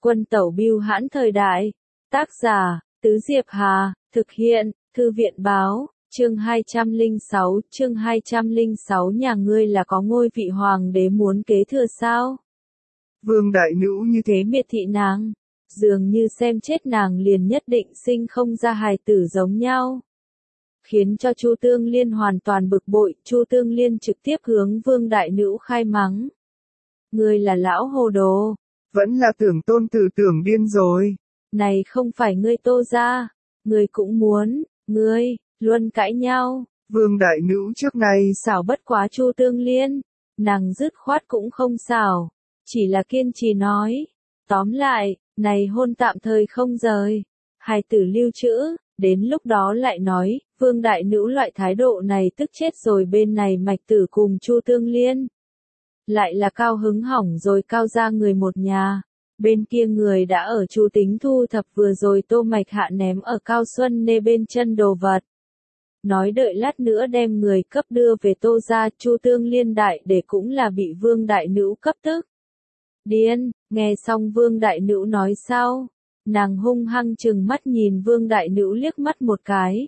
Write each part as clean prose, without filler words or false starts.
Quân tẩu bưu hãn thời đại. Tác giả, Tứ Diệp Hà, thực hiện, Thư viện báo, chương 206, nhà ngươi là có ngôi vị hoàng đế muốn kế thừa sao? Vương đại nữ như Thế miệt thị nàng, dường như xem chết nàng liền nhất định sinh không ra hài tử giống nhau. Khiến cho Chu Tương Liên hoàn toàn bực bội, Chu Tương Liên trực tiếp hướng Vương đại nữ khai mắng. Ngươi là lão hồ đồ. Vẫn là tưởng tôn tử tưởng điên rồi. Này không phải ngươi Tô gia, ngươi cũng muốn, ngươi, luôn cãi nhau. Vương đại nữ trước này Xảo bất quá Chu Tương Liên, nàng dứt khoát cũng không xảo, chỉ là kiên trì nói. Tóm lại, này hôn tạm thời không rời, hài tử lưu trữ, đến lúc đó lại nói, Vương đại nữ loại thái độ này tức chết rồi bên này Mạch Tử cùng Chu Tương Liên. Lại là cao hứng hỏng rồi Cao gia người một nhà. Bên kia người đã ở Chu Tính thu thập vừa rồi Tô Mạch Hạ ném ở Cao Xuân Nê bên chân đồ vật. Nói đợi lát nữa đem người cấp đưa về Tô gia. Chu Tương Liên đại để cũng là bị Vương đại nữ cấp tức. Điên, nghe xong Vương đại nữ nói sao? Nàng hung hăng chừng mắt nhìn Vương đại nữ liếc mắt một cái.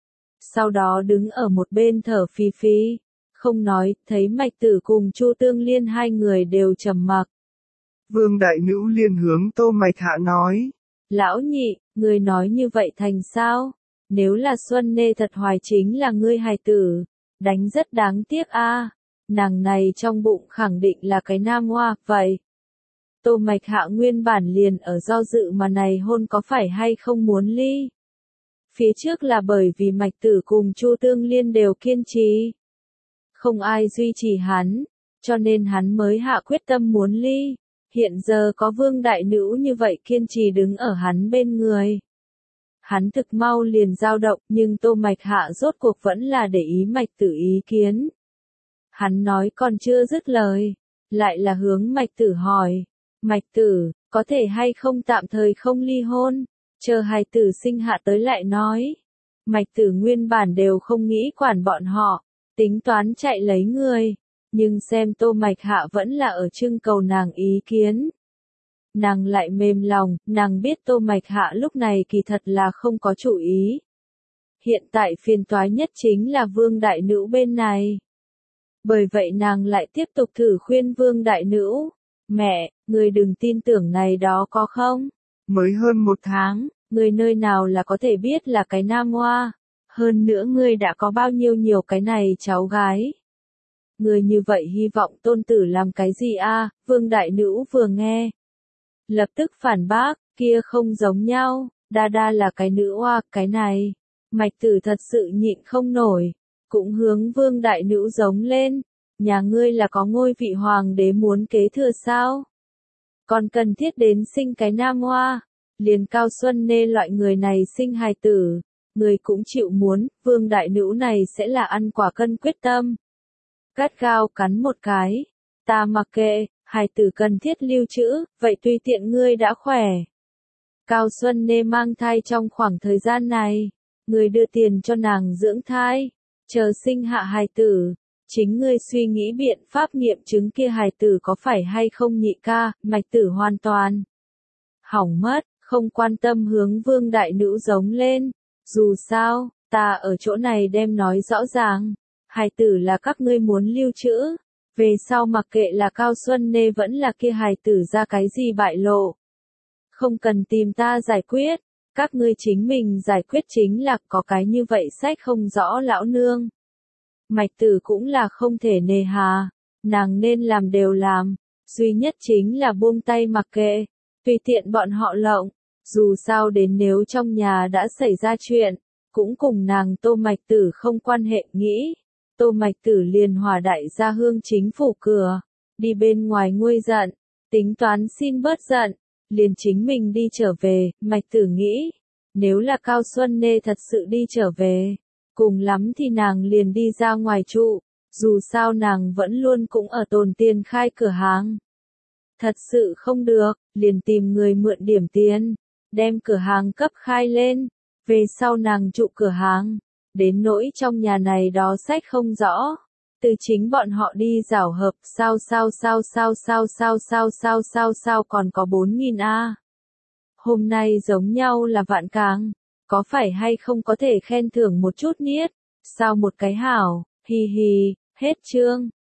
Sau đó đứng ở một bên thở phì phì, không nói, thấy Mạch Tử cùng Chu Tương Liên hai người đều trầm mặc. Vương đại nữ liền hướng Tô Mạch Hạ nói. Lão nhị, ngươi nói như vậy thành sao? Nếu là Xuân Nê thật hoài chính là ngươi hài tử, đánh rất đáng tiếc a. Nàng này trong bụng khẳng định là cái nam hoa, vậy. Tô Mạch Hạ nguyên bản liền ở do dự mà này hôn có phải hay không muốn ly. Phía trước là bởi vì Mạch Tử cùng Chu Tương Liên đều kiên trì. Không ai duy trì hắn, cho nên hắn mới hạ quyết tâm muốn ly. Hiện giờ có Vương đại nữ như vậy kiên trì đứng ở hắn bên người. Hắn thực mau liền dao động, nhưng Tô Mạch Hạ rốt cuộc vẫn là để ý Mạch Tử ý kiến. Hắn nói còn chưa dứt lời, lại là hướng Mạch Tử hỏi. Mạch Tử, có thể hay không tạm thời không ly hôn, chờ hài tử sinh hạ tới lại nói. Mạch Tử nguyên bản đều không nghĩ quản bọn họ, tính toán chạy lấy người. Nhưng xem Tô Mạch Hạ vẫn là ở trưng cầu nàng ý kiến. Nàng lại mềm lòng, nàng biết Tô Mạch Hạ lúc này kỳ thật là không có chủ ý. Hiện tại phiền toái nhất chính là Vương đại nữ bên này. Bởi vậy nàng lại tiếp tục thử khuyên Vương đại nữ. Mẹ, người đừng tin tưởng này đó có không? Mới hơn 1 tháng, người nơi nào là có thể biết là cái nam hoa. Hơn nữa ngươi đã có bao nhiêu nhiều cái này cháu gái. Người như vậy hy vọng tôn tử làm cái gì a? Vương đại nữ vừa nghe. Lập tức phản bác, kia không giống nhau, đa đa là cái nữ hoa, cái này. Mạch Tử thật sự nhịn không nổi, cũng hướng Vương đại nữ giống lên. Nhà ngươi là có ngôi vị hoàng đế muốn kế thừa sao? Còn cần thiết đến sinh cái nam hoa, liền Cao Xuân Nê loại người này sinh hài tử, người cũng chịu muốn, Vương đại nữ này sẽ là ăn quả cân quyết tâm. Gắt gao cắn một cái, ta mặc kệ, hài tử cần thiết lưu trữ, vậy tùy tiện ngươi đã khỏe. Cao Xuân Nê mang thai trong khoảng thời gian này, người đưa tiền cho nàng dưỡng thai, chờ sinh hạ hài tử, chính ngươi suy nghĩ biện pháp nghiệm chứng kia hài tử có phải hay không nhị ca. Mạch Tử hoàn toàn hỏng mất, không quan tâm hướng Vương đại nữ giống lên, dù sao, ta ở chỗ này đem nói rõ ràng. Hài tử là các ngươi muốn lưu trữ, về sau mặc kệ là Cao Xuân Nê vẫn là kia hài tử ra cái gì bại lộ. Không cần tìm ta giải quyết, các ngươi chính mình giải quyết chính là có cái như vậy sách không rõ lão nương. Mạch Tử cũng là không thể nề hà, nàng nên làm đều làm, duy nhất chính là buông tay mặc kệ, tùy tiện bọn họ lộng, dù sao đến nếu trong nhà đã xảy ra chuyện, cũng cùng nàng Tô Mạch Tử không quan hệ nghĩ. Tô Mạch Tử liền hòa đại gia hương chính phủ cửa, đi bên ngoài nguôi giận, tính toán xin bớt giận, liền chính mình đi trở về. Mạch Tử nghĩ, nếu là Cao Xuân Nê thật sự đi trở về, cùng lắm thì nàng liền đi ra ngoài trụ, dù sao nàng vẫn luôn cũng ở tồn tiền khai cửa hàng. Thật sự không được, liền tìm người mượn điểm tiền, đem cửa hàng cấp khai lên, về sau nàng trụ cửa hàng. Đến nỗi trong nhà này đó sách không rõ, từ chính bọn họ đi giảo hợp, sao còn có 4.000 a. Hôm nay giống nhau là vạn càng, có phải hay không có thể khen thưởng một chút niết, sao một cái hảo, hi hi, hết chương.